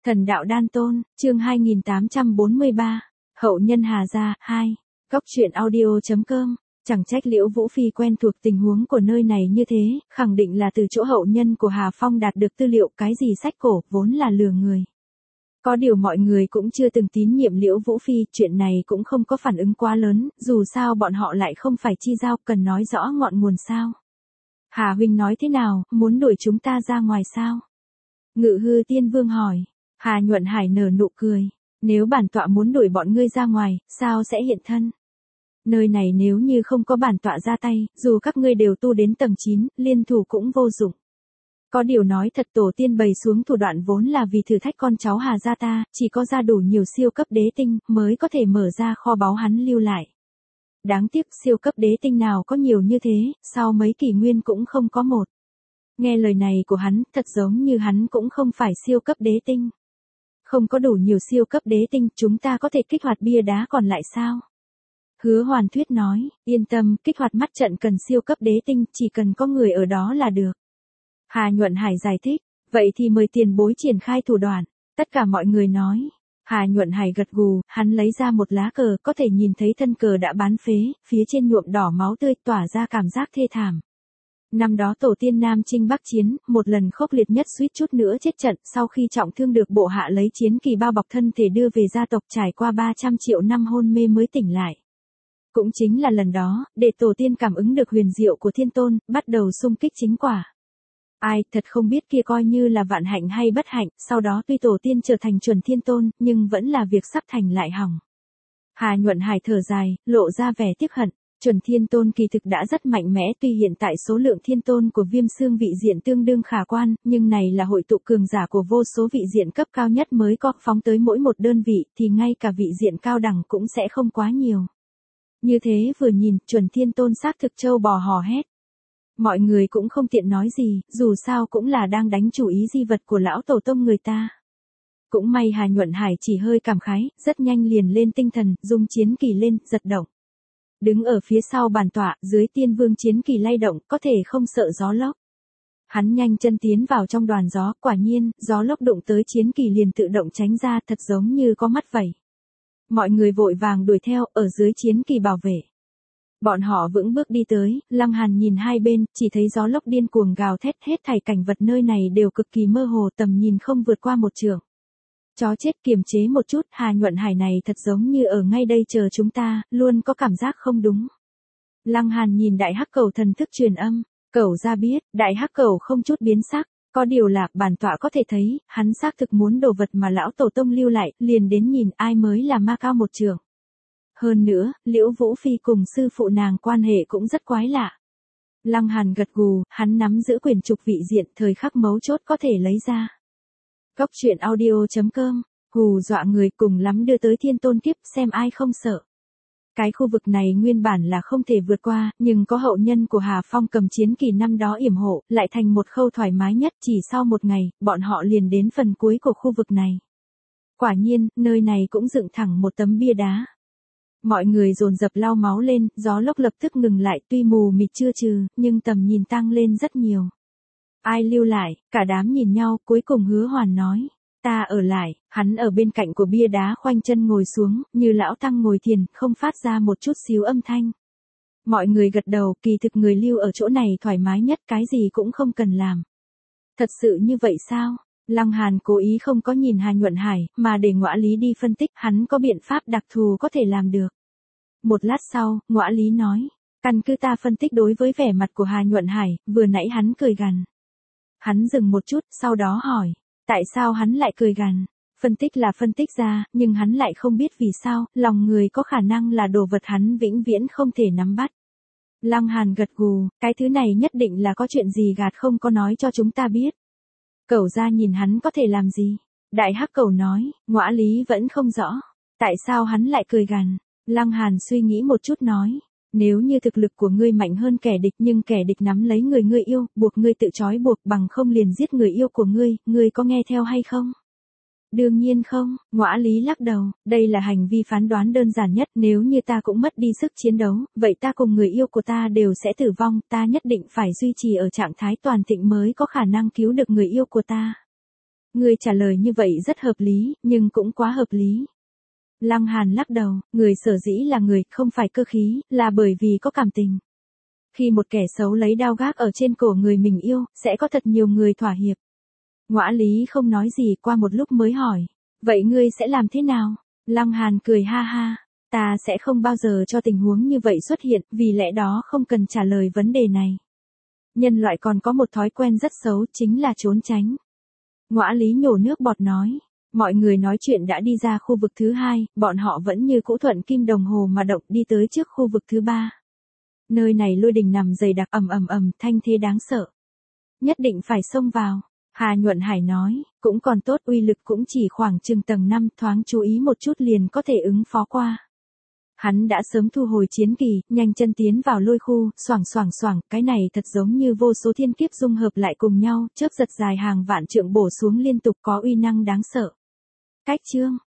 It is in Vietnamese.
Thần đạo đan tôn, chương 2843, hậu nhân Hà Gia, 2, Cóc truyện audio.com, chẳng trách Liễu Vũ Phi quen thuộc tình huống của nơi này như thế, khẳng định là từ chỗ hậu nhân của Hà Phong đạt được tư liệu cái gì sách cổ, vốn là lừa người. Có điều mọi người cũng chưa từng tín nhiệm Liễu Vũ Phi, chuyện này cũng không có phản ứng quá lớn, dù sao bọn họ lại không phải chi giao, cần nói rõ ngọn nguồn sao. Hà huynh nói thế nào, muốn đuổi chúng ta ra ngoài sao? Ngự hư tiên vương hỏi. Hà Nhuận Hải nở nụ cười. Nếu bản tọa muốn đuổi bọn ngươi ra ngoài, sao sẽ hiện thân? Nơi này nếu như không có bản tọa ra tay, dù các ngươi đều tu đến tầng 9, liên thủ cũng vô dụng. Có điều nói thật, tổ tiên bày xuống thủ đoạn vốn là vì thử thách con cháu Hà gia ta, chỉ có ra đủ nhiều siêu cấp đế tinh, mới có thể mở ra kho báu hắn lưu lại. Đáng tiếc siêu cấp đế tinh nào có nhiều như thế, sau mấy kỷ nguyên cũng không có một. Nghe lời này của hắn, thật giống như hắn cũng không phải siêu cấp đế tinh. Không có đủ nhiều siêu cấp đế tinh, chúng ta có thể kích hoạt bia đá còn lại sao? Hứa Hoàn Thuyết nói, yên tâm, kích hoạt mắt trận cần siêu cấp đế tinh, chỉ cần có người ở đó là được. Hà Nhuận Hải giải thích, vậy thì mời tiền bối triển khai thủ đoạn. Tất cả mọi người nói. Hà Nhuận Hải gật gù, hắn lấy ra một lá cờ, có thể nhìn thấy thân cờ đã bán phế, phía trên nhuộm đỏ máu tươi, tỏa ra cảm giác thê thảm. Năm đó tổ tiên Nam Chinh Bắc Chiến, một lần khốc liệt nhất suýt chút nữa chết trận, sau khi trọng thương được bộ hạ lấy chiến kỳ bao bọc thân thể đưa về gia tộc, trải qua 300 triệu năm hôn mê mới tỉnh lại. Cũng chính là lần đó, để tổ tiên cảm ứng được huyền diệu của thiên tôn, bắt đầu xung kích chính quả. Ai, thật không biết kia coi như là vạn hạnh hay bất hạnh, sau đó tuy tổ tiên trở thành chuẩn thiên tôn, nhưng vẫn là việc sắp thành lại hỏng. Hà Nhuận Hải thở dài, lộ ra vẻ tiếc hận. Chuẩn thiên tôn kỳ thực đã rất mạnh mẽ, tuy hiện tại số lượng thiên tôn của Viêm Xương vị diện tương đương khả quan, nhưng này là hội tụ cường giả của vô số vị diện cấp cao nhất mới có, phóng tới mỗi một đơn vị, thì ngay cả vị diện cao đẳng cũng sẽ không quá nhiều. Như thế vừa nhìn, chuẩn thiên tôn xác thực châu bò hò hét. Mọi người cũng không tiện nói gì, dù sao cũng là đang đánh chủ ý di vật của lão tổ tông người ta. Cũng may Hà Nhuận Hải chỉ hơi cảm khái, rất nhanh liền lên tinh thần, dùng chiến kỳ lên, giật động. Đứng ở phía sau bàn tọa, dưới tiên vương chiến kỳ lay động, có thể không sợ gió lốc. Hắn nhanh chân tiến vào trong đoàn gió, quả nhiên, gió lốc đụng tới chiến kỳ liền tự động tránh ra, thật giống như có mắt vậy. Mọi người vội vàng đuổi theo, ở dưới chiến kỳ bảo vệ. Bọn họ vững bước đi tới, Lăng Hàn nhìn hai bên, chỉ thấy gió lốc điên cuồng gào thét, hết thảy cảnh vật nơi này đều cực kỳ mơ hồ, tầm nhìn không vượt qua một trượng. Chó chết, kiềm chế một chút, Hà Nhuận Hải này thật giống như ở ngay đây chờ chúng ta, luôn có cảm giác không đúng. Lăng Hàn nhìn đại hắc cẩu thần thức truyền âm, cẩu ra biết, đại hắc cẩu không chút biến sắc, có điều là, bản tọa có thể thấy, hắn xác thực muốn đồ vật mà lão tổ tông lưu lại, liền đến nhìn ai mới là ma cao một trượng. Hơn nữa, Liễu Vũ Phi cùng sư phụ nàng quan hệ cũng rất quái lạ. Lăng Hàn gật gù, hắn nắm giữ quyền trục vị diện, thời khắc mấu chốt có thể lấy ra. Cóc truyện audio.com, hù dọa người, cùng lắm đưa tới thiên tôn kiếp, xem ai không sợ. Cái khu vực này nguyên bản là không thể vượt qua, nhưng có hậu nhân của Hà Phong cầm chiến kỳ năm đó yểm hộ, lại thành một khâu thoải mái nhất, chỉ sau một ngày, bọn họ liền đến phần cuối của khu vực này. Quả nhiên, nơi này cũng dựng thẳng một tấm bia đá. Mọi người dồn dập lau máu lên, gió lốc lập tức ngừng lại, tuy mù mịt chưa trừ, nhưng tầm nhìn tăng lên rất nhiều. Ai lưu lại, cả đám nhìn nhau, cuối cùng Hứa Hoàn nói, ta ở lại, hắn ở bên cạnh của bia đá khoanh chân ngồi xuống, như lão tăng ngồi thiền, không phát ra một chút xíu âm thanh. Mọi người gật đầu, kỳ thực người lưu ở chỗ này thoải mái nhất, cái gì cũng không cần làm. Thật sự như vậy sao? Lăng Hàn cố ý không có nhìn Hà Nhuận Hải, mà để Ngõa Lý đi phân tích, hắn có biện pháp đặc thù có thể làm được. Một lát sau, Ngõa Lý nói, căn cứ ta phân tích đối với vẻ mặt của Hà Nhuận Hải, vừa nãy hắn cười gằn. Hắn dừng một chút, sau đó hỏi, tại sao hắn lại cười gằn? Phân tích là phân tích ra, nhưng hắn lại không biết vì sao, lòng người có khả năng là đồ vật hắn vĩnh viễn không thể nắm bắt. Lăng Hàn gật gù, cái thứ này nhất định là có chuyện gì gạt không có nói cho chúng ta biết. Cẩu ra nhìn hắn có thể làm gì? Đại hắc cẩu nói, Ngõa Lý vẫn không rõ. Tại sao hắn lại cười gằn? Lăng Hàn suy nghĩ một chút nói, nếu như thực lực của ngươi mạnh hơn kẻ địch nhưng kẻ địch nắm lấy người ngươi yêu, buộc ngươi tự trói buộc, bằng không liền giết người yêu của ngươi có nghe theo hay không? Đương nhiên không, Ngõa Lý lắc đầu, đây là hành vi phán đoán đơn giản nhất, nếu như ta cũng mất đi sức chiến đấu, vậy ta cùng người yêu của ta đều sẽ tử vong, ta nhất định phải duy trì ở trạng thái toàn thịnh mới có khả năng cứu được người yêu của ta. Ngươi trả lời như vậy rất hợp lý, nhưng cũng quá hợp lý. Lăng Hàn lắc đầu, người sở dĩ là người, không phải cơ khí, là bởi vì có cảm tình. Khi một kẻ xấu lấy đao gác ở trên cổ người mình yêu, sẽ có thật nhiều người thỏa hiệp. Ngõa Lý không nói gì, qua một lúc mới hỏi. Vậy ngươi sẽ làm thế nào? Lăng Hàn cười ha ha. Ta sẽ không bao giờ cho tình huống như vậy xuất hiện, vì lẽ đó không cần trả lời vấn đề này. Nhân loại còn có một thói quen rất xấu, chính là trốn tránh. Ngõa Lý nhổ nước bọt nói. Mọi người nói chuyện đã đi ra khu vực thứ 2, bọn họ vẫn như cũ thuận kim đồng hồ mà động đi tới trước khu vực thứ 3. Nơi này lôi đình nằm dày đặc ầm ầm ầm, thanh thế đáng sợ. Nhất định phải xông vào. Hà Nhuận Hải nói, cũng còn tốt, uy lực cũng chỉ khoảng chừng tầng 5, thoáng chú ý một chút liền có thể ứng phó qua. Hắn đã sớm thu hồi chiến kỳ, nhanh chân tiến vào lôi khu, xoảng, cái này thật giống như vô số thiên kiếp dung hợp lại cùng nhau, chớp giật dài hàng vạn trượng bổ xuống liên tục, có uy năng đáng sợ. Cách chương